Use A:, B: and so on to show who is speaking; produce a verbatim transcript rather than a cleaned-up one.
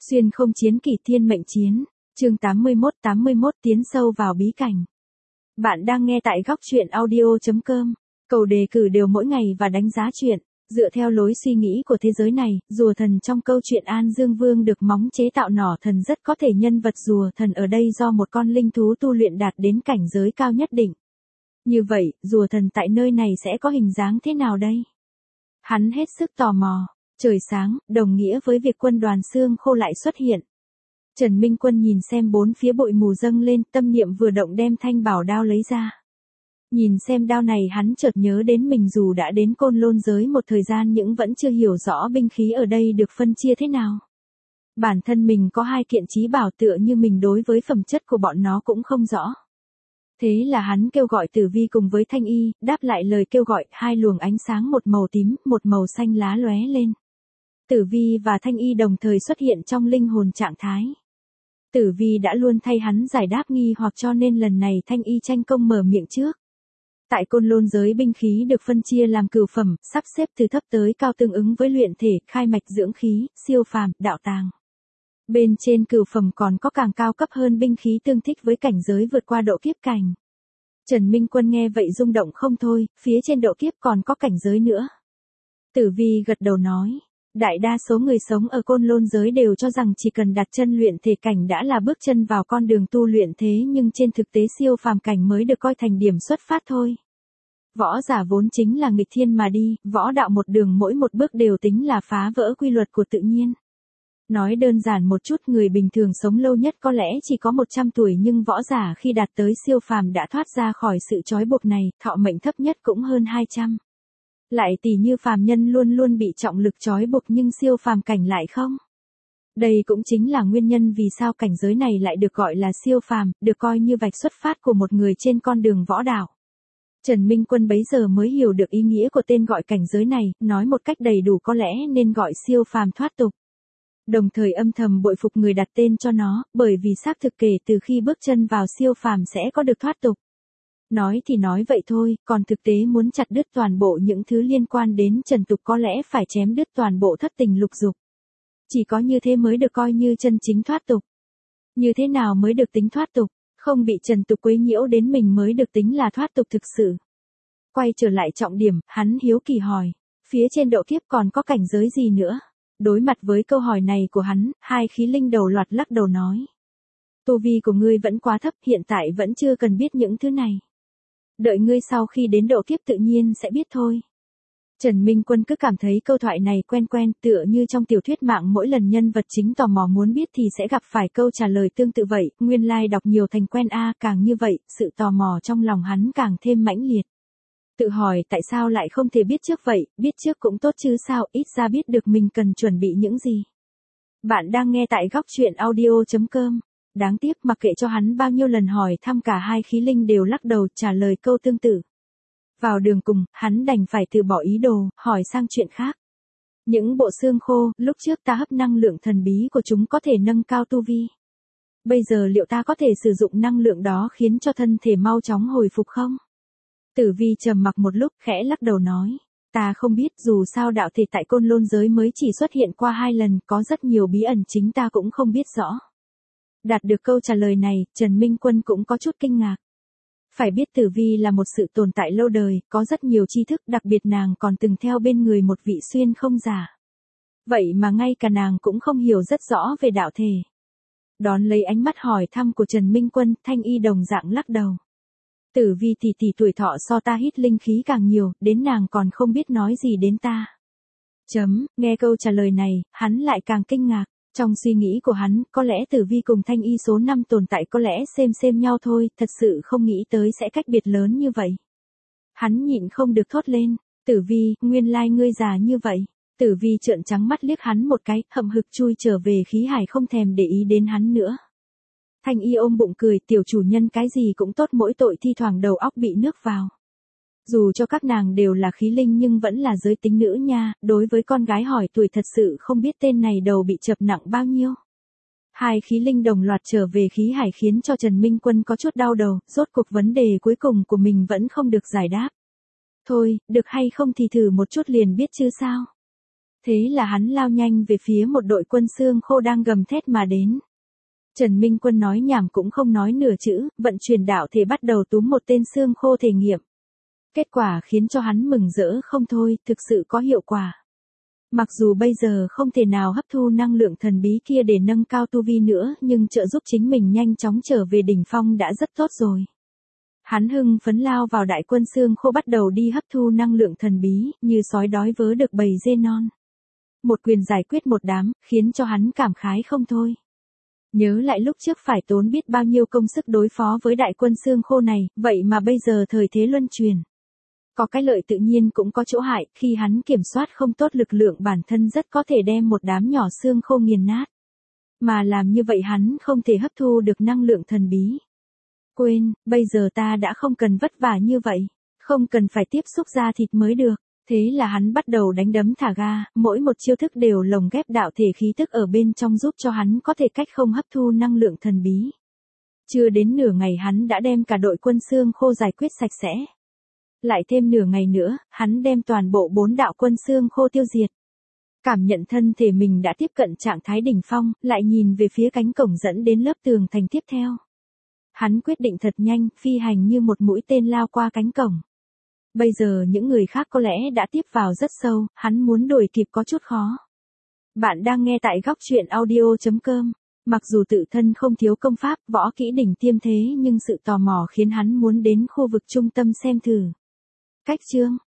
A: Xuyên không chiến kỳ thiên mệnh chiến, chương tám mươi mốt tám mươi mốt tiến sâu vào bí cảnh. Bạn đang nghe tại góc truyện audio.com. Cầu đề cử đều mỗi ngày và đánh giá truyện. Dựa theo lối suy nghĩ của thế giới này, rùa thần trong câu chuyện An Dương Vương được móng chế tạo nỏ thần rất có thể nhân vật rùa thần ở đây do một con linh thú tu luyện đạt đến cảnh giới cao nhất định. Như vậy, rùa thần tại nơi này sẽ có hình dáng thế nào đây? Hắn hết sức tò mò. Trời sáng, đồng nghĩa với việc quân đoàn xương khô lại xuất hiện. Trần Minh Quân nhìn xem bốn phía bụi mù dâng lên, tâm niệm vừa động đem thanh bảo đao lấy ra. Nhìn xem đao này hắn chợt nhớ đến mình dù đã đến Côn Lôn giới một thời gian nhưng vẫn chưa hiểu rõ binh khí ở đây được phân chia thế nào. Bản thân mình có hai kiện chí bảo tựa như mình đối với phẩm chất của bọn nó cũng không rõ. Thế là hắn kêu gọi Tử Vi cùng với Thanh Y, đáp lại lời kêu gọi, hai luồng ánh sáng một màu tím, một màu xanh lá lóe lên. Tử Vi và Thanh Y đồng thời xuất hiện trong linh hồn trạng thái. Tử Vi đã luôn thay hắn giải đáp nghi hoặc cho nên lần này Thanh Y tranh công mở miệng trước. Tại Côn Lôn giới binh khí được phân chia làm cửu phẩm, sắp xếp từ thấp tới cao tương ứng với luyện thể, khai mạch dưỡng khí, siêu phàm, đạo tàng. Bên trên cửu phẩm còn có càng cao cấp hơn binh khí tương thích với cảnh giới vượt qua độ kiếp cảnh. Trần Minh Quân nghe vậy rung động không thôi, phía trên độ kiếp còn có cảnh giới nữa. Tử Vi gật đầu nói. Đại đa số người sống ở Côn Lôn giới đều cho rằng chỉ cần đặt chân luyện thể cảnh đã là bước chân vào con đường tu luyện thế nhưng trên thực tế siêu phàm cảnh mới được coi thành điểm xuất phát thôi. Võ giả vốn chính là nghịch thiên mà đi, võ đạo một đường mỗi một bước đều tính là phá vỡ quy luật của tự nhiên. Nói đơn giản một chút, người bình thường sống lâu nhất có lẽ chỉ có một trăm tuổi nhưng võ giả khi đạt tới siêu phàm đã thoát ra khỏi sự trói buộc này, thọ mệnh thấp nhất cũng hơn hai trăm. Lại tỉ như phàm nhân luôn luôn bị trọng lực trói buộc nhưng siêu phàm cảnh lại không. Đây cũng chính là nguyên nhân vì sao cảnh giới này lại được gọi là siêu phàm, được coi như vạch xuất phát của một người trên con đường võ đạo. Trần Minh Quân bấy giờ mới hiểu được ý nghĩa của tên gọi cảnh giới này, nói một cách đầy đủ có lẽ nên gọi siêu phàm thoát tục. Đồng thời âm thầm bội phục người đặt tên cho nó, bởi vì xác thực kể từ khi bước chân vào siêu phàm sẽ có được thoát tục. Nói thì nói vậy thôi, còn thực tế muốn chặt đứt toàn bộ những thứ liên quan đến trần tục có lẽ phải chém đứt toàn bộ thất tình lục dục. Chỉ có như thế mới được coi như chân chính thoát tục. Như thế nào mới được tính thoát tục? Không bị trần tục quấy nhiễu đến mình mới được tính là thoát tục thực sự. Quay trở lại trọng điểm, hắn hiếu kỳ hỏi, phía trên độ kiếp còn có cảnh giới gì nữa? Đối mặt với câu hỏi này của hắn, hai khí linh đầu loạt lắc đầu nói. Tu vi của ngươi vẫn quá thấp, hiện tại vẫn chưa cần biết những thứ này. Đợi ngươi sau khi đến độ kiếp tự nhiên sẽ biết thôi. Trần Minh Quân cứ cảm thấy câu thoại này quen quen, tựa như trong tiểu thuyết mạng mỗi lần nhân vật chính tò mò muốn biết thì sẽ gặp phải câu trả lời tương tự vậy, nguyên lai like đọc nhiều thành quen a, à, càng như vậy, sự tò mò trong lòng hắn càng thêm mãnh liệt. Tự hỏi tại sao lại không thể biết trước vậy, biết trước cũng tốt chứ sao, ít ra biết được mình cần chuẩn bị những gì. Bạn đang nghe tại góc truyện audio.com. Đáng tiếc mặc kệ cho hắn bao nhiêu lần hỏi thăm cả hai khí linh đều lắc đầu trả lời câu tương tự. Vào đường cùng, hắn đành phải từ bỏ ý đồ, hỏi sang chuyện khác. Những bộ xương khô, lúc trước ta hấp năng lượng thần bí của chúng có thể nâng cao tu vi. Bây giờ liệu ta có thể sử dụng năng lượng đó khiến cho thân thể mau chóng hồi phục không? Tử Vi trầm mặc một lúc khẽ lắc đầu nói. Ta không biết, dù sao đạo thể tại Côn Lôn giới mới chỉ xuất hiện qua hai lần, có rất nhiều bí ẩn chính ta cũng không biết rõ. Đạt được câu trả lời này, Trần Minh Quân cũng có chút kinh ngạc. Phải biết Tử Vi là một sự tồn tại lâu đời, có rất nhiều tri thức, đặc biệt nàng còn từng theo bên người một vị xuyên không giả. Vậy mà ngay cả nàng cũng không hiểu rất rõ về đạo thể. Đón lấy ánh mắt hỏi thăm của Trần Minh Quân, Thanh Y đồng dạng lắc đầu. Tử Vi tỷ tỷ tuổi thọ so ta hít linh khí càng nhiều, đến nàng còn không biết nói gì đến ta. Chấm, nghe câu trả lời này, hắn lại càng kinh ngạc. Trong suy nghĩ của hắn, có lẽ Tử Vi cùng Thanh Y số năm tồn tại có lẽ xem xem nhau thôi, thật sự không nghĩ tới sẽ cách biệt lớn như vậy. Hắn nhịn không được thốt lên, Tử Vi, nguyên lai ngươi già như vậy. Tử Vi trợn trắng mắt liếc hắn một cái, hậm hực chui trở về khí hải không thèm để ý đến hắn nữa. Thanh Y ôm bụng cười, tiểu chủ nhân cái gì cũng tốt mỗi tội thi thoảng đầu óc bị nước vào. Dù cho các nàng đều là khí linh nhưng vẫn là giới tính nữ nha, đối với con gái hỏi tuổi thật sự không biết tên này đầu bị chập nặng bao nhiêu. Hai khí linh đồng loạt trở về khí hải khiến cho Trần Minh Quân có chút đau đầu, rốt cuộc vấn đề cuối cùng của mình vẫn không được giải đáp. Thôi, được hay không thì thử một chút liền biết chứ sao. Thế là hắn lao nhanh về phía một đội quân xương khô đang gầm thét mà đến. Trần Minh Quân nói nhảm cũng không nói nửa chữ, vận chuyển đạo thể bắt đầu túm một tên xương khô thể nghiệm. Kết quả khiến cho hắn mừng rỡ không thôi, thực sự có hiệu quả. Mặc dù bây giờ không thể nào hấp thu năng lượng thần bí kia để nâng cao tu vi nữa, nhưng trợ giúp chính mình nhanh chóng trở về đỉnh phong đã rất tốt rồi. Hắn hưng phấn lao vào đại quân xương khô bắt đầu đi hấp thu năng lượng thần bí, như sói đói vớ được bầy dê non. Một quyền giải quyết một đám, khiến cho hắn cảm khái không thôi. Nhớ lại lúc trước phải tốn biết bao nhiêu công sức đối phó với đại quân xương khô này, vậy mà bây giờ thời thế luân chuyển. Có cái lợi tự nhiên cũng có chỗ hại, khi hắn kiểm soát không tốt lực lượng bản thân rất có thể đem một đám nhỏ xương khô nghiền nát. Mà làm như vậy hắn không thể hấp thu được năng lượng thần bí. Quên, bây giờ ta đã không cần vất vả như vậy, không cần phải tiếp xúc da thịt mới được. Thế là hắn bắt đầu đánh đấm thả ga, mỗi một chiêu thức đều lồng ghép đạo thể khí tức ở bên trong giúp cho hắn có thể cách không hấp thu năng lượng thần bí. Chưa đến nửa ngày hắn đã đem cả đội quân xương khô giải quyết sạch sẽ. Lại thêm nửa ngày nữa, hắn đem toàn bộ bốn đạo quân xương khô tiêu diệt. Cảm nhận thân thể mình đã tiếp cận trạng thái đỉnh phong, lại nhìn về phía cánh cổng dẫn đến lớp tường thành tiếp theo. Hắn quyết định thật nhanh, phi hành như một mũi tên lao qua cánh cổng. Bây giờ những người khác có lẽ đã tiếp vào rất sâu, hắn muốn đuổi kịp có chút khó. Bạn đang nghe tại góc truyện audio chấm com. Mặc dù tự thân không thiếu công pháp, võ kỹ đỉnh tiêm thế nhưng sự tò mò khiến hắn muốn đến khu vực trung tâm xem thử. Cách chương,